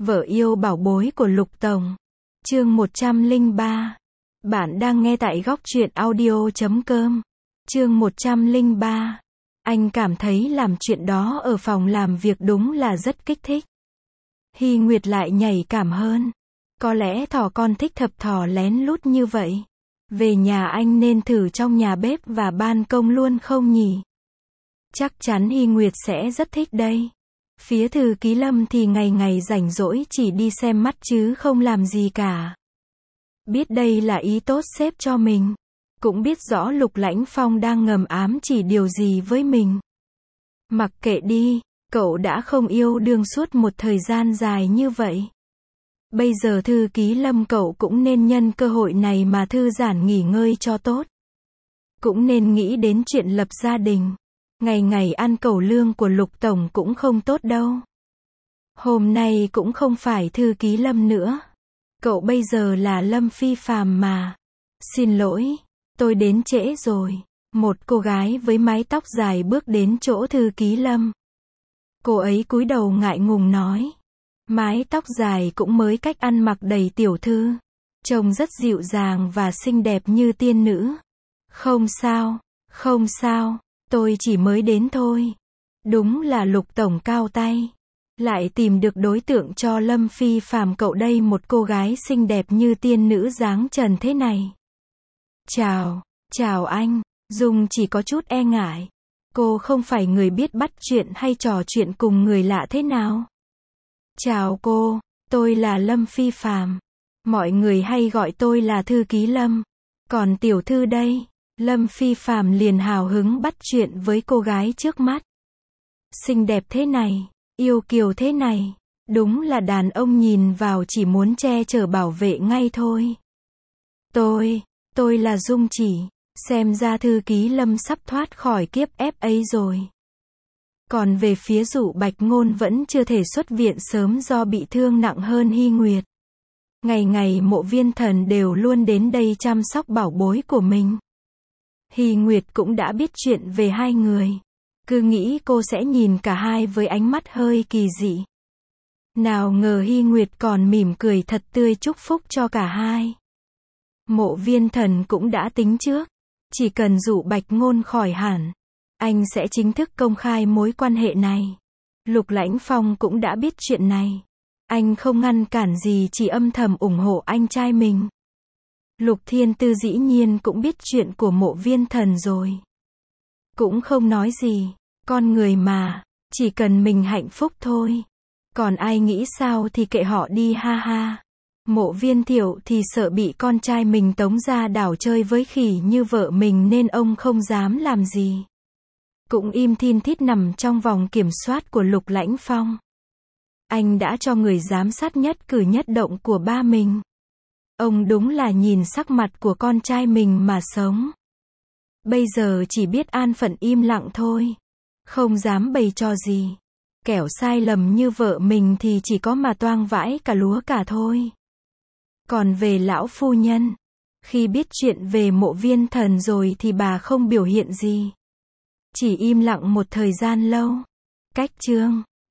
Vợ yêu bảo bối của Lục Tổng. Chương 103. Bạn đang nghe tại góc truyện audio.com. Chương 103. Anh cảm thấy làm chuyện đó ở phòng làm việc đúng là rất kích thích. Hy Nguyệt lại nhạy cảm hơn. Có lẽ thỏ con thích thập thỏ lén lút như vậy. Về nhà anh nên thử trong nhà bếp và ban công luôn không nhỉ? Chắc chắn Hy Nguyệt sẽ rất thích đây. Phía Thư Ký Lâm thì ngày ngày rảnh rỗi chỉ đi xem mắt chứ không làm gì cả. Biết đây là ý tốt xếp cho mình. Cũng biết rõ Lục Lãnh Phong đang ngầm ám chỉ điều gì với mình. Mặc kệ đi, cậu đã không yêu đương suốt một thời gian dài như vậy. Bây giờ Thư Ký Lâm cậu cũng nên nhân cơ hội này mà thư giãn nghỉ ngơi cho tốt. Cũng nên nghĩ đến chuyện lập gia đình. Ngày ngày ăn cẩu lương của Lục Tổng cũng không tốt đâu. Hôm nay cũng không phải Thư Ký Lâm nữa. Cậu bây giờ là Lâm Phi Phàm mà. Xin lỗi, tôi đến trễ rồi. Một cô gái với mái tóc dài bước đến chỗ Thư Ký Lâm. Cô ấy cúi đầu ngại ngùng nói. Mái tóc dài cũng mới cách ăn mặc đầy tiểu thư. Trông rất dịu dàng và xinh đẹp như tiên nữ. Không sao, không sao. Tôi chỉ mới đến thôi. Đúng là Lục Tổng cao tay. Lại tìm được đối tượng cho Lâm Phi Phàm cậu đây, một cô gái xinh đẹp như tiên nữ dáng trần thế này. Chào anh. Dung chỉ có chút e ngại. Cô không phải người biết bắt chuyện hay trò chuyện cùng người lạ thế nào. Chào cô, tôi là Lâm Phi Phàm. Mọi người hay gọi tôi là Thư Ký Lâm. Còn tiểu thư đây. Lâm Phi Phàm liền hào hứng bắt chuyện với cô gái trước mắt. Xinh đẹp thế này, yêu kiều thế này, đúng là đàn ông nhìn vào chỉ muốn che chở bảo vệ ngay thôi. Tôi là Dung chỉ, xem ra Thư Ký Lâm sắp thoát khỏi kiếp ép ấy rồi. Còn về phía Dụ Bạch Ngôn vẫn chưa thể xuất viện sớm do bị thương nặng hơn Hy Nguyệt. Ngày ngày Mộ Viên Thần đều luôn đến đây chăm sóc bảo bối của mình. Hy Nguyệt cũng đã biết chuyện về hai người. Cứ nghĩ cô sẽ nhìn cả hai với ánh mắt hơi kỳ dị. Nào ngờ Hy Nguyệt còn mỉm cười thật tươi chúc phúc cho cả hai. Mộ Viên Thần cũng đã tính trước. Chỉ cần Dụ Bạch Ngôn khỏi hẳn, anh sẽ chính thức công khai mối quan hệ này. Lục Lãnh Phong cũng đã biết chuyện này. Anh không ngăn cản gì, chỉ âm thầm ủng hộ anh trai mình. Lục Thiên Tư dĩ nhiên cũng biết chuyện của Mộ Viên Thần rồi. Cũng không nói gì, con người mà, chỉ cần mình hạnh phúc thôi. Còn ai nghĩ sao thì kệ họ đi ha ha. Mộ Viên Thiệu thì sợ bị con trai mình tống ra đảo chơi với khỉ như vợ mình nên ông không dám làm gì. Cũng im thin thít nằm trong vòng kiểm soát của Lục Lãnh Phong. Anh đã cho người giám sát nhất cử nhất động của ba mình. Ông đúng là nhìn sắc mặt của con trai mình mà sống. Bây giờ chỉ biết an phận im lặng thôi. Không dám bày trò gì. Kẻo sai lầm như vợ mình thì chỉ có mà toang vãi cả lúa cả thôi. Còn về lão phu nhân, khi biết chuyện về Mộ Viên Thần rồi thì bà không biểu hiện gì. Chỉ im lặng một thời gian lâu. Cách chương